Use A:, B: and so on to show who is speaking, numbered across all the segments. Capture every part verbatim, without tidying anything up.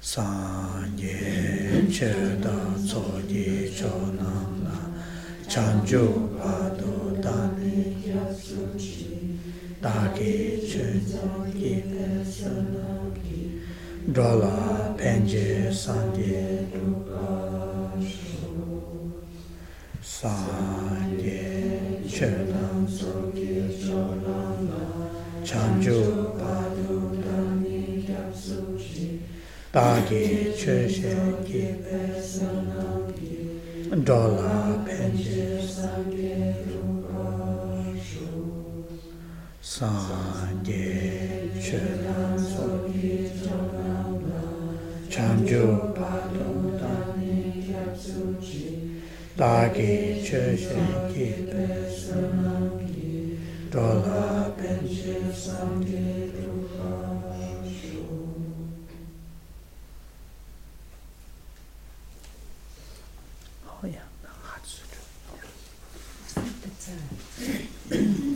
A: Sanje Cheda Tsoji Chonamla Chanju Pado Dani Yatsuchi Dagi Chunji Personaki Dola Penje Sanje Sanje Cheda Tsoji Chonamla Chanju Pado Dani Yatsuchi Dagi Chöshe Ki Personaki Dola Penje Sanje Rupashu Sanje Chödan Soki Chonamla Chanju Padu Dani Yatsuchi Dagi Chöshe Ki Personaki Dola Penje Sanje Rupashu.
B: Oh ja, hast du.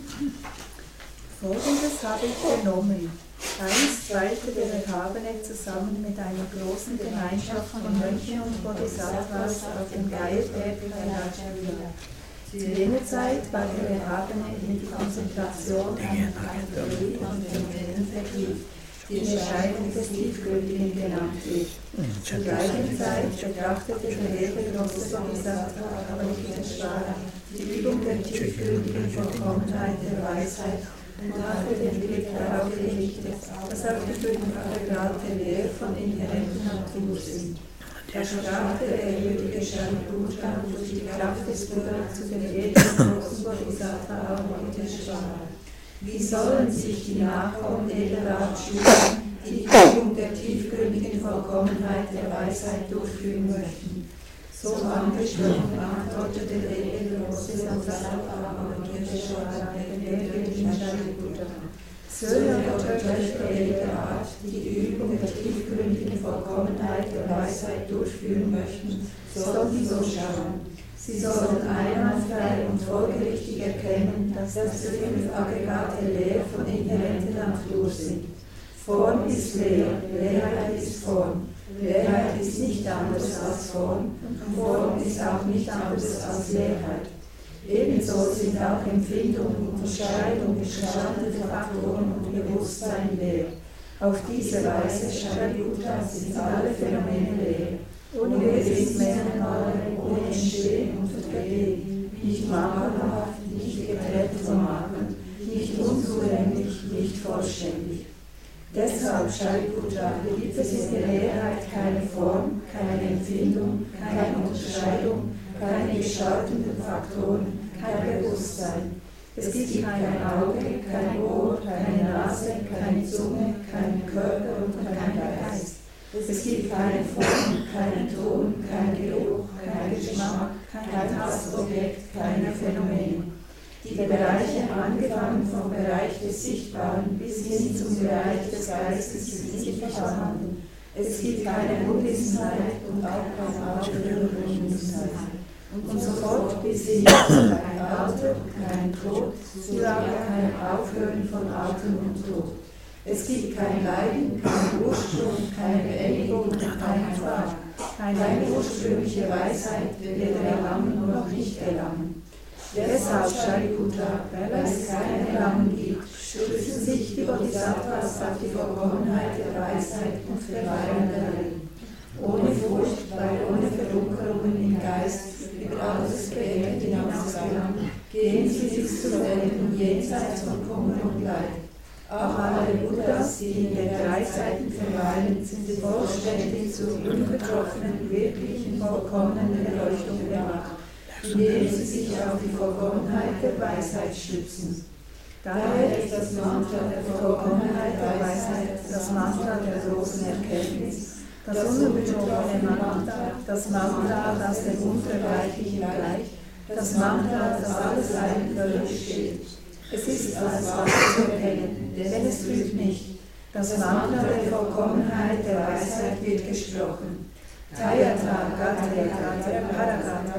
B: Folgendes habe ich genommen. Einst weilte der Erhabene zusammen mit einer großen Gemeinschaft von Mönchen und Bodhisattvas auf dem Geierberg Kailash-Villa. Zu jener Zeit war der Erhabene in die Konzentration an der Theorie und dem Tellen vertieft, die Erscheinung des Tiefgründigen genannt wird. Zur gleichen Zeit betrachtete der Lehrer große Bodhisattva Avalokiteshvara die Übung der tiefgründigen Vollkommenheit der Weisheit und hatte den Blick darauf gerichtet, was auch die fünf Aggregate Lehr von inhärenter Natur sind. Da sprach der ehrwürdige Shariputra durch die Kraft des Buddha zu dem edlen großen Bodhisattva Avalokiteshvara. Wie sollen sich die Nachkommen edler Art schulen, die die Übung der tiefgründigen Vollkommenheit der Weisheit durchführen möchten? So angesprochen antwortete der edle große Bodhisattva Avalokiteshvara der ehrwürdigen Shariputra. Söhne oder Töchter edler Art, die die Übung der tiefgründigen Vollkommenheit der Weisheit durchführen möchten, sollten so schauen. Sie sollen einwandfrei und folgerichtig erkennen, dass die fünf Aggregate Lehr von inhärenter Natur sind. Form ist Lehr, Leerheit ist Form. Leerheit ist nicht anders als Form und Form ist auch nicht anders als Leerheit. Ebenso sind auch Empfindung, Unterscheidung, bestandene Faktoren und Bewusstsein Leer. Auf diese Weise, Shariputra, sind alle Phänomene Leer. Ohne Wesensmerkmale, ohne Entstehen und Vergehen, nicht mangelhaft, nicht getrennt vom Mangel, nicht unzulänglich, nicht vollständig. Deshalb, Shariputra, gibt es in der Leerheit keine Form, keine Empfindung, keine Unterscheidung, keine gestaltenden Faktoren, kein Bewusstsein. Es gibt kein Auge, kein Ohr, keine Nase, keine Zunge, keinen Körper und keinen Geist. Es gibt keine Form, keinen Ton, keinen Geruch, keinen Geschmack, kein Tastobjekt, keine Phänomene. Die Bereiche, angefangen vom Bereich des Sichtbaren bis hin zum Bereich des Geistes, sind nicht vorhanden. Es gibt keine Unwissenheit und auch keine aufhörende Unwissenheit. Und sofort bis hin zu kein Alter, kein Tod, sogar kein Aufhören von Atem und Tod. Es gibt kein Leiden, kein Ursprung, keine Beendigung, kein Fall. Keine ursprüngliche Weisheit weder erlangen noch nicht erlangen. Deshalb, Shariputra, weil es kein Erlangen gibt, stützen sich die Bodhisattvas auf die Vollkommenheit der Weisheit und verweilen darin. Ohne Furcht, weil ohne Verdunkelungen im Geist über alles Begehren hinausgelangen, gehen sie bis zur Welt und jenseits von Kummer und Leid. Auch alle Buddhas, die in den drei Zeiten verweilen, sind vollständig zur unbetroffenen, wirklichen, vollkommenen Erleuchtung gemacht, indem sie sich auf die Vollkommenheit der Weisheit stützen. Daher ist das Mantra der Vollkommenheit der Weisheit das Mantra der großen Erkenntnis, das ununterbrochene Mantra, das Mantra, das dem Unerreichlichen gleicht, das Mantra, das alles Sein völlig steht. Es ist als wahr zu erkennen, denn es lügt nicht. Das Mantra der Vollkommenheit der Weisheit wird gesprochen. Tayatra Gatya Gatya Paragata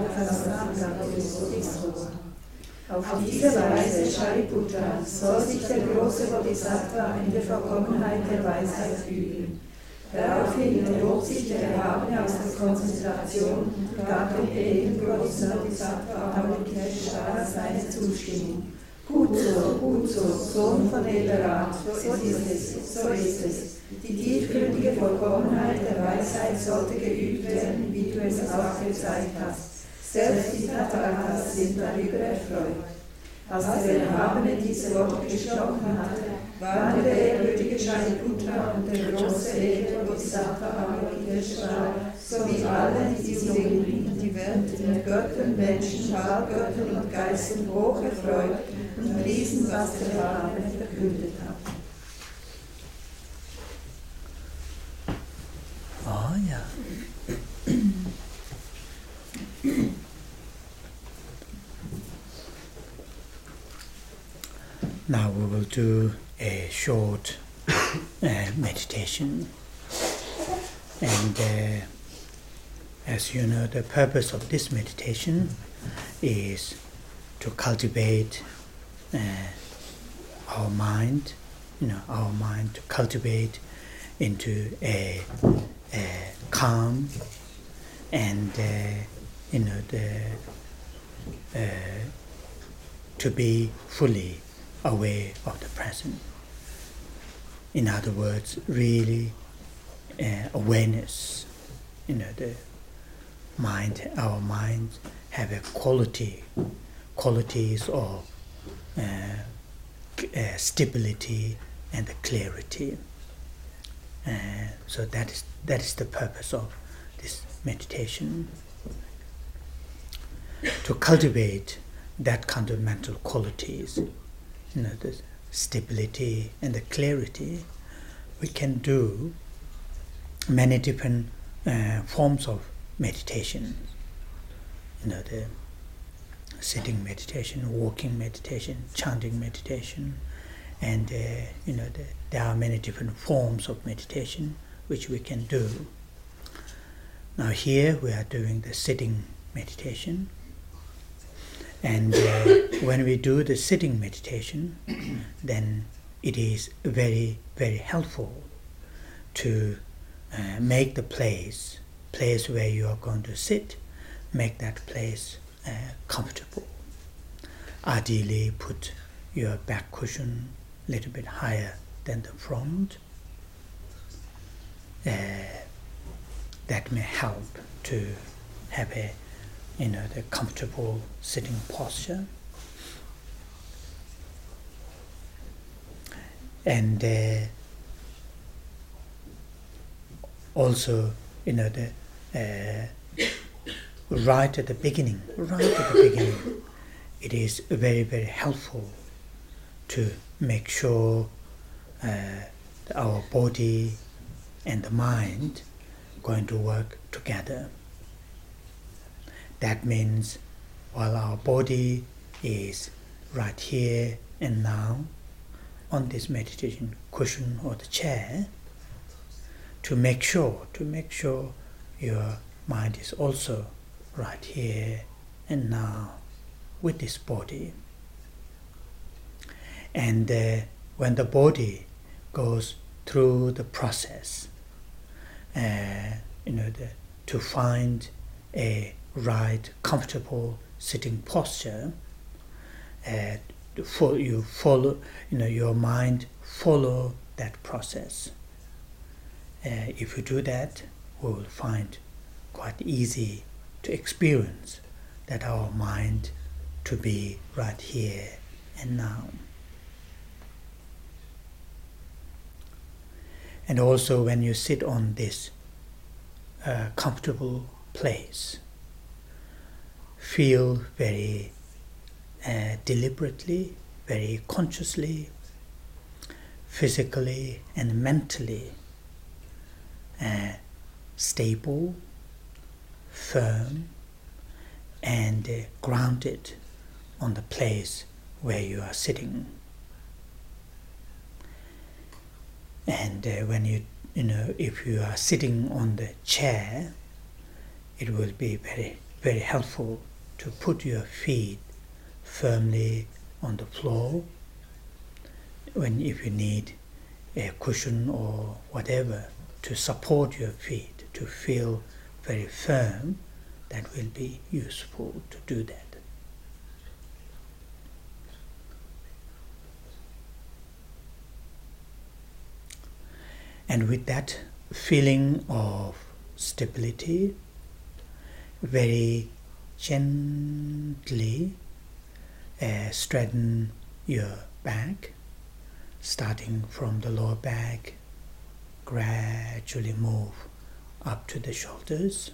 B: Parasangata. Auf diese Weise, Shariputra, soll sich der große Bodhisattva in der Vollkommenheit der Weisheit üben. Daraufhin erhob sich der Erhabene aus der Konzentration und gab dem ewigen Bodhisattva Avalokiteshvara seine Zustimmung. Gut so, gut so, Sohn von Eberat, so ist es, so ist es. Die tiefgründige Vollkommenheit der Weisheit sollte geübt werden, wie du es auch gezeigt hast. Selbst die Tathagatas sind darüber erfreut. Als der Erhabene diese Worte gesprochen hatte, waren der ehrwürdige Shariputra und der große edle Bodhisattva Avalokiteshvara sowie alle, die sie umringten, die Welt mit Göttern, Menschen, Halbgöttern und Geistern hoch erfreut und priesen, was der Erhabene verkündet hat.
A: Oh ja. Now we will do a short uh, meditation, and uh, as you know, the purpose of this meditation is to cultivate uh, our mind, you know, our mind to cultivate into a, a calm and uh, you know the uh, to be fully aware of the present. In other words, really uh, awareness. You know, the mind, our minds have a quality, qualities of uh, uh, stability and the clarity. Uh, so that is that is the purpose of this meditation. To cultivate that kind of mental qualities, you know, the stability and the clarity, we can do many different uh, forms of meditation. You know, the sitting meditation, walking meditation, chanting meditation, and uh, you know, the, there are many different forms of meditation which we can do. Now here we are doing the sitting meditation. And uh, when we do the sitting meditation, then it is very, very helpful to uh, make the place, place where you are going to sit, make that place uh, comfortable. Ideally, put your back cushion a little bit higher than the front. Uh, that may help to have a you know, the comfortable sitting posture. And uh, also, you know, the uh, right at the beginning, right at the beginning, it is very, very helpful to make sure uh, that our body and the mind going to work together. That means while our body is right here and now on this meditation cushion or the chair, to make sure, to make sure your mind is also right here and now with this body. And uh, when the body goes through the process, uh, you know, the, to find a right, comfortable sitting posture, uh, for you follow, you know, your mind follow that process. Uh, if you do that, we will find quite easy to experience that our mind to be right here and now. And also when you sit on this uh, comfortable place, feel very uh, deliberately, very consciously, physically and mentally uh, stable, firm, and uh, grounded on the place where you are sitting. And uh, when you, you know, if you are sitting on the chair, it will be very, very helpful to put your feet firmly on the floor. When if you need a cushion or whatever to support your feet, to feel very firm, that will be useful to do that. And with that feeling of stability, very gently uh, straighten your back, starting from the lower back, gradually move up to the shoulders.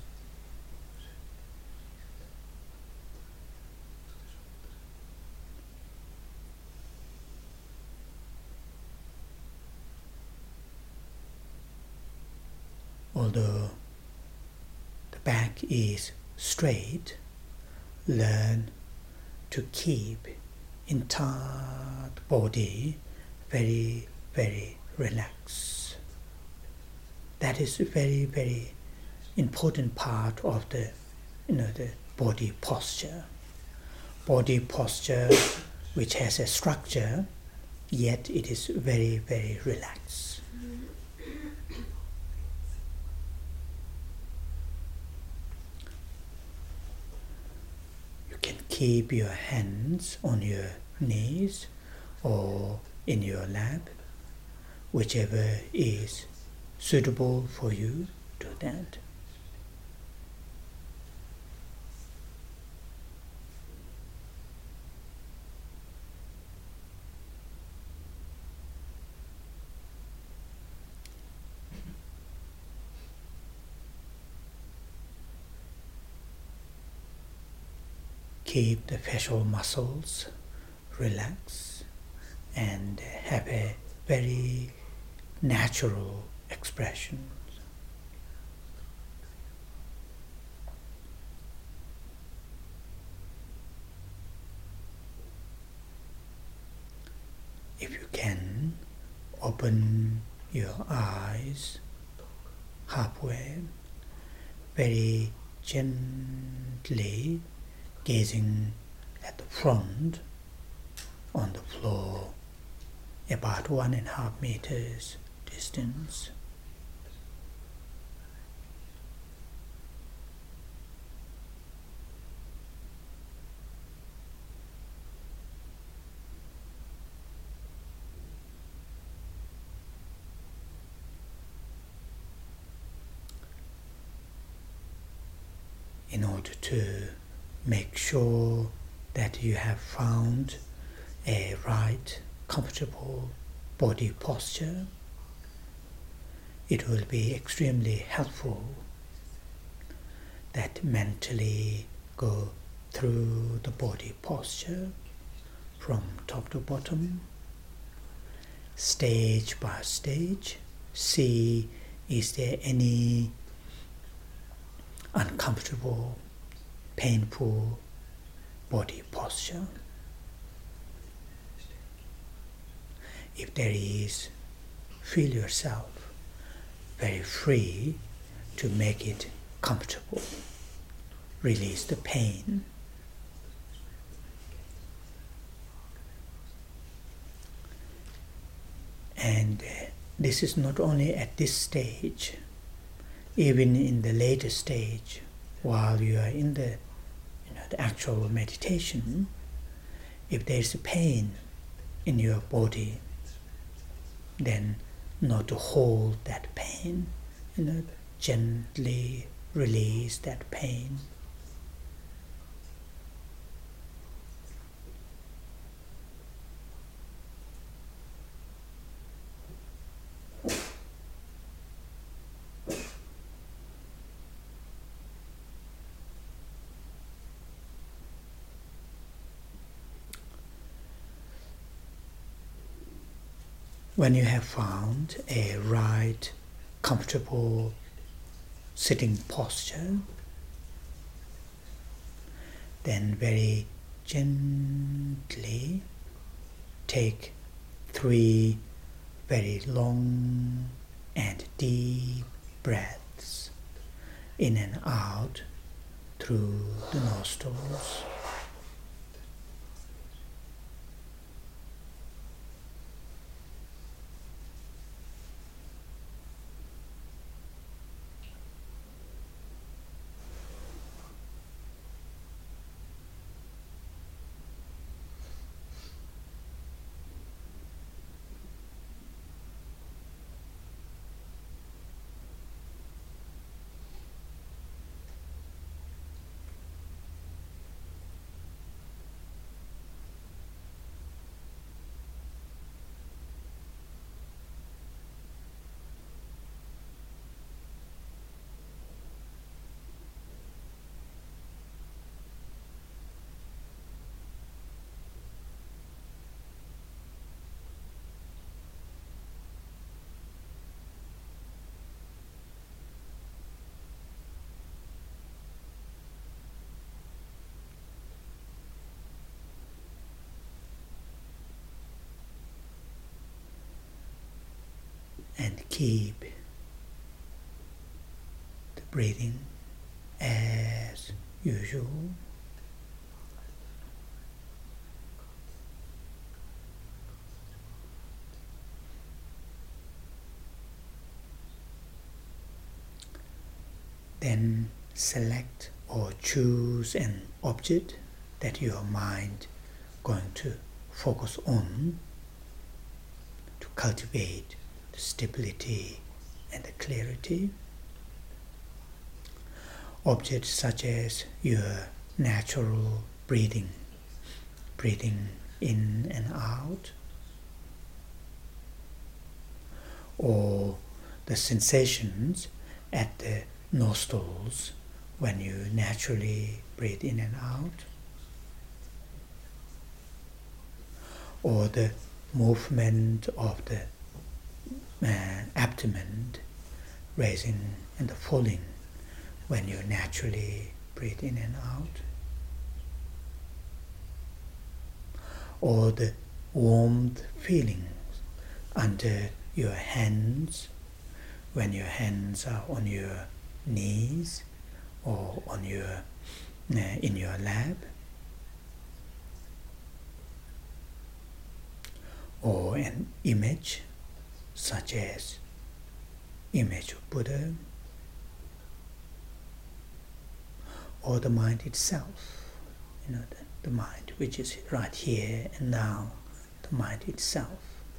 A: Although the back is straight, learn to keep entire body very, very relaxed. That is a very, very important part of the, you know, the body posture. Body posture which has a structure, yet it is very, very relaxed. You can keep your hands on your knees or in your lap, whichever is suitable for you. Do that. Keep the facial muscles relaxed and have a very natural expression. If you can, open your eyes halfway, very gently gazing at the front on the floor, about one and a half meters distance. In order to make sure that you have found a right, comfortable body posture, it will be extremely helpful that mentally go through the body posture from top to bottom, stage by stage. See, is there any uncomfortable, painful body posture? If there is, feel yourself very free to make it comfortable. Release the pain. And uh, this is not only at this stage, even in the later stage, while you are in the, you know, the actual meditation, if there is a pain in your body, then not to hold that pain, you know, gently release that pain. When you have found a right, comfortable sitting posture, then very gently take three very long and deep breaths in and out through the nostrils. and keep the breathing as usual. Then select or choose an object that your mind going to focus on to cultivate the stability and the clarity. Objects such as your natural breathing, breathing in and out, or the sensations at the nostrils when you naturally breathe in and out, or the movement of the uh, abdomen raising and falling when you naturally breathe in and out, or the warmth feelings under your hands when your hands are on your knees or on your uh, in your lap, or an image such as image of Buddha, or the mind itself, you know, the, the mind which is right here and now, the mind itself.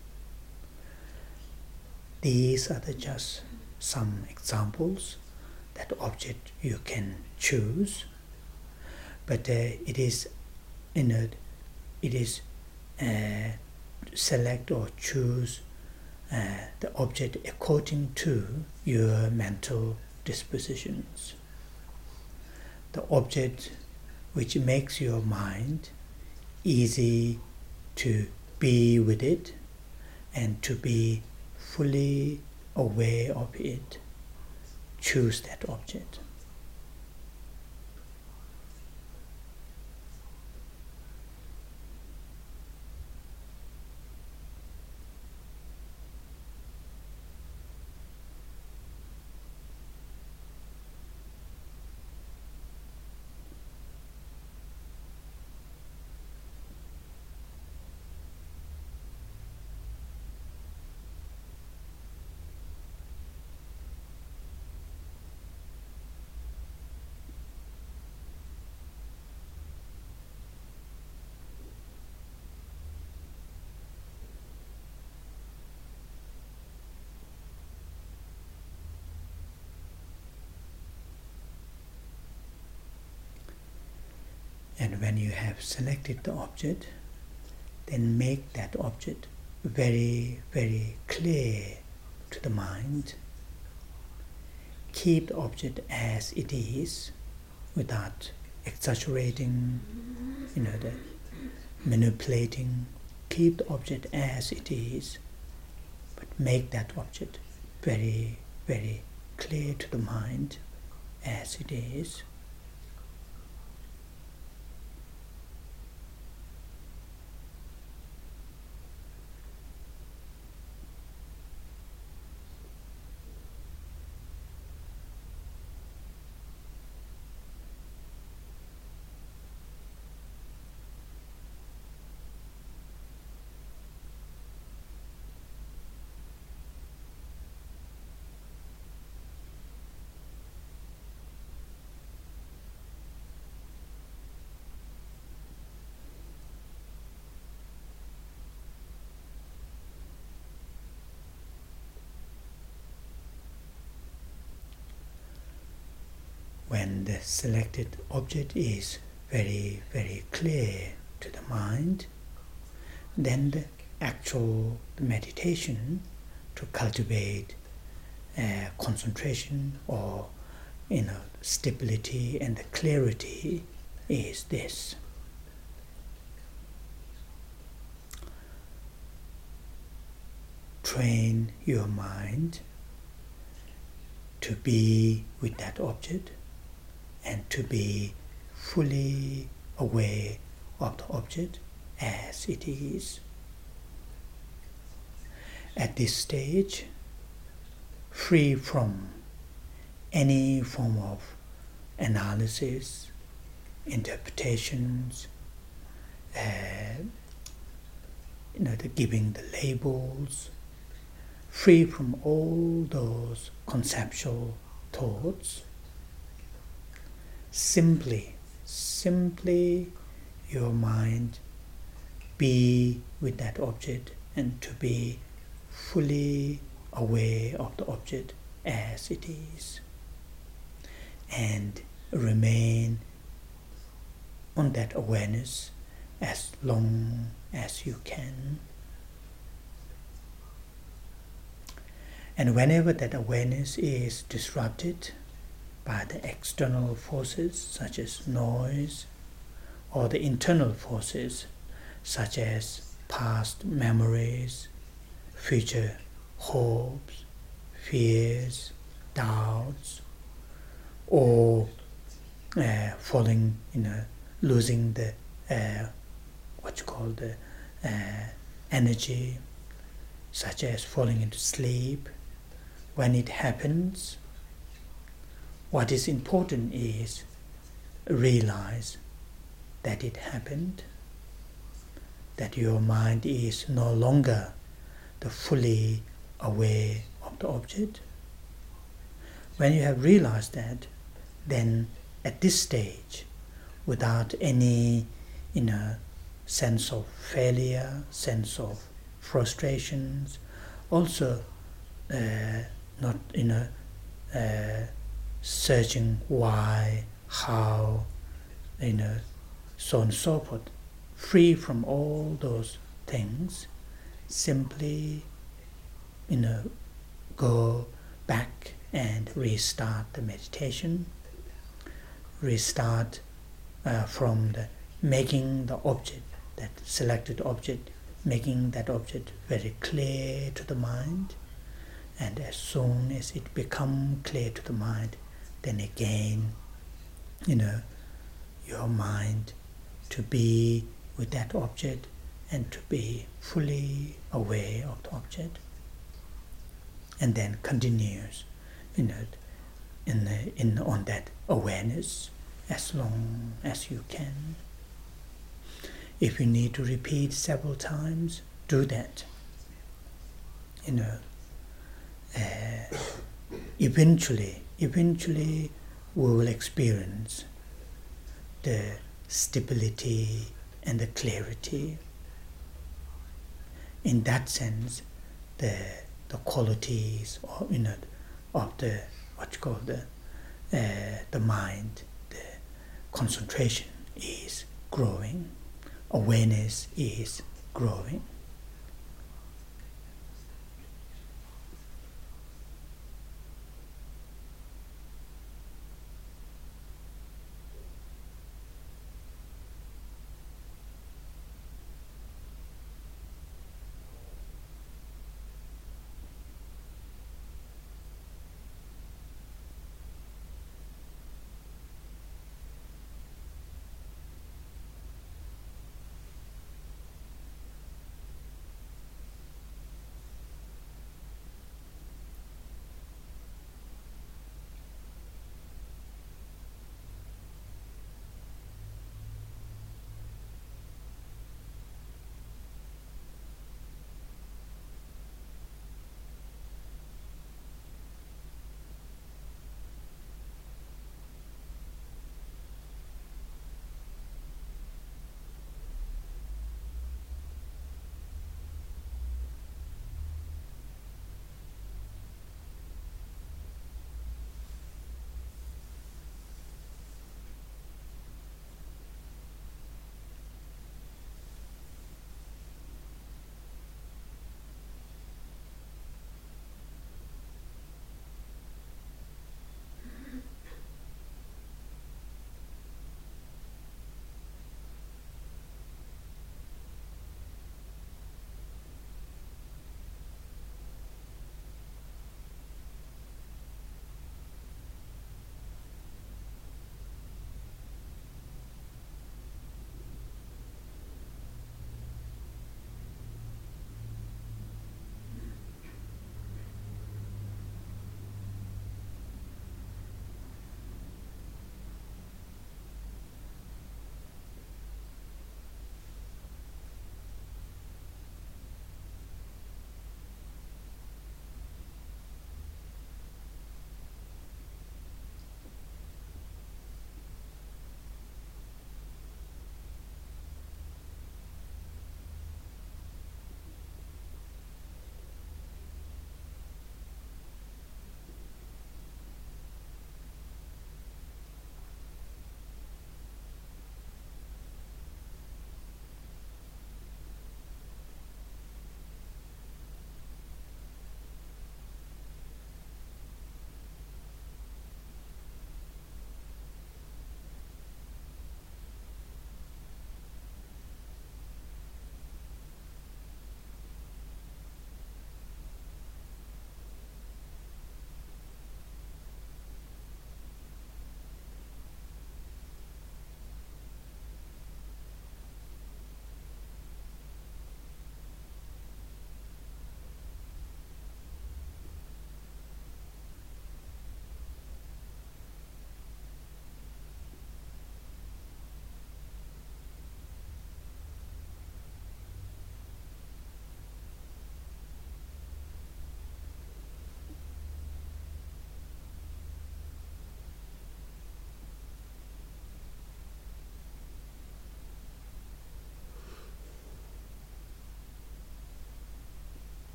A: These are the just some examples that object you can choose, but uh, it is, you know, it is uh, select or choose uh, the object according to your mental dispositions. The object which makes your mind easy to be with it and to be fully aware of it, choose that object. And when you have selected the object, then make that object very, very clear to the mind. Keep the object as it is without exaggerating, you know, the manipulating. Keep the object as it is, but make that object very, very clear to the mind as it is. When the selected object is very, very clear to the mind, then the actual meditation to cultivate uh, concentration or, you know, stability and the clarity is this. Train your mind to be with that object and to be fully aware of the object as it is. At this stage, free from any form of analysis, interpretations, uh, you know, the giving the labels, free from all those conceptual thoughts. Simply, simply your mind be with that object and to be fully aware of the object as it is, and remain on that awareness as long as you can. And whenever that awareness is disrupted by the external forces such as noise, or the internal forces such as past memories, future hopes, fears, doubts, or uh, falling, you know, losing the uh, what you call the uh, energy, such as falling into sleep. When it happens, what is important is realize that it happened, that your mind is no longer the fully aware of the object. When you have realized that, then at this stage, without any, you know, sense of failure, sense of frustrations, also uh, not, you know, uh, searching why, how, you know, so on and so forth, free from all those things, simply, you know, go back and restart the meditation, restart uh, from the making the object, that selected object, making that object very clear to the mind, and as soon as it becomes clear to the mind, then again, you know, your mind to be with that object and to be fully aware of the object, and then continues, you know, in the, in on that awareness as long as you can. If you need to repeat several times, do that. You know, uh, eventually, eventually we will experience the stability and the clarity. In that sense, the the qualities of, you know, of the what you call the uh, the mind, the concentration is growing, awareness is growing.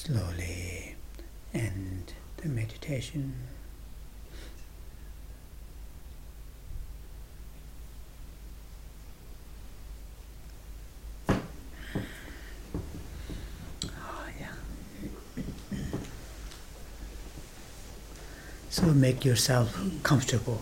A: slowly end the meditation. Oh, yeah. So make yourself comfortable.